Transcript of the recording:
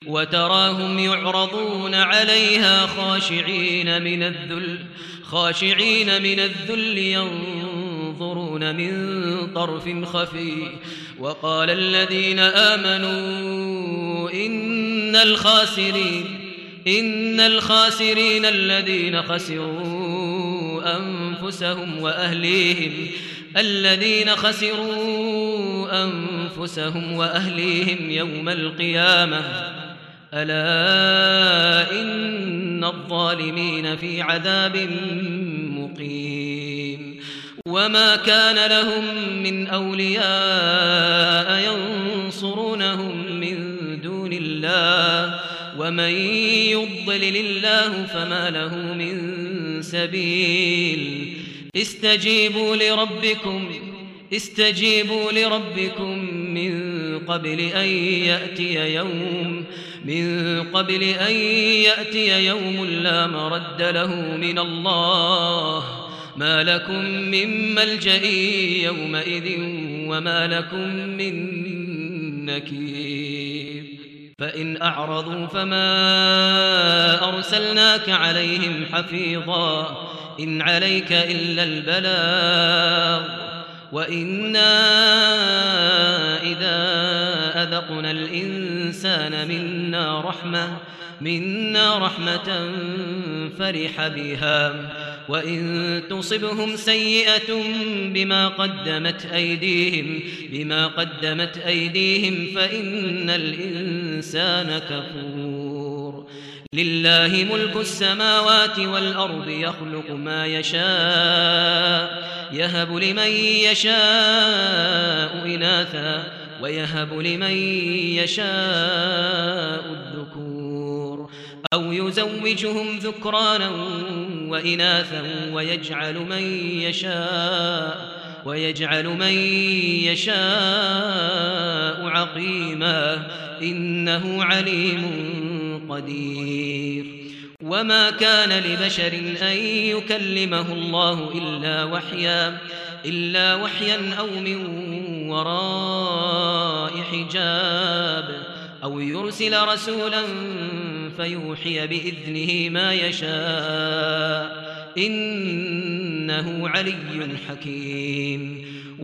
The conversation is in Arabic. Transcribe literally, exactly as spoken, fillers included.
وتراهم يعرضون عليها خاشعين من الذل خاشعين من الذل ينظرون من طرف خفي. وقال الذين آمنوا إن الخاسرين إن الخاسرين الذين خسروا أنفسهم وأهليهم الذين خسروا أنفسهم وأهليهم يوم القيامة ألا إن الظالمين في عذاب مقيم. وما كان لهم من أولياء ينصرونهم من دون الله ومن يضلل الله فما له من سبيل. استجيبوا لربكم استجيبوا لربكم من قبل أن يأتي يوم من قبل أن يأتي يوم لا مرد له من الله ما لكم من ملجأ يومئذ وما لكم من نكير. فإن أعرضوا فما أرسلناك عليهم حفيظا إن عليك إلا البلاغ وإنا إذا أذقنا الإنسان منا رحمة منا رحمة فرح بها وإن تصبهم سيئة بما قدمت أيديهم بما قدمت أيديهم فإن الإنسان كفور. لله ملك السماوات والأرض يخلق ما يشاء يهب لمن يشاء إناثا ويهب لمن يشاء الذكور أو يزوجهم ذكرانا وإناثا ويجعل من يشاء ويجعل من يشاء عقيما إنه عليم قدير. وما كان لبشر أن يكلمه الله إلا وحيا إلا وحيا أو من وراء حجاب أو يرسل رسولا فيوحي بإذنه ما يشاء إنه علي حكيم.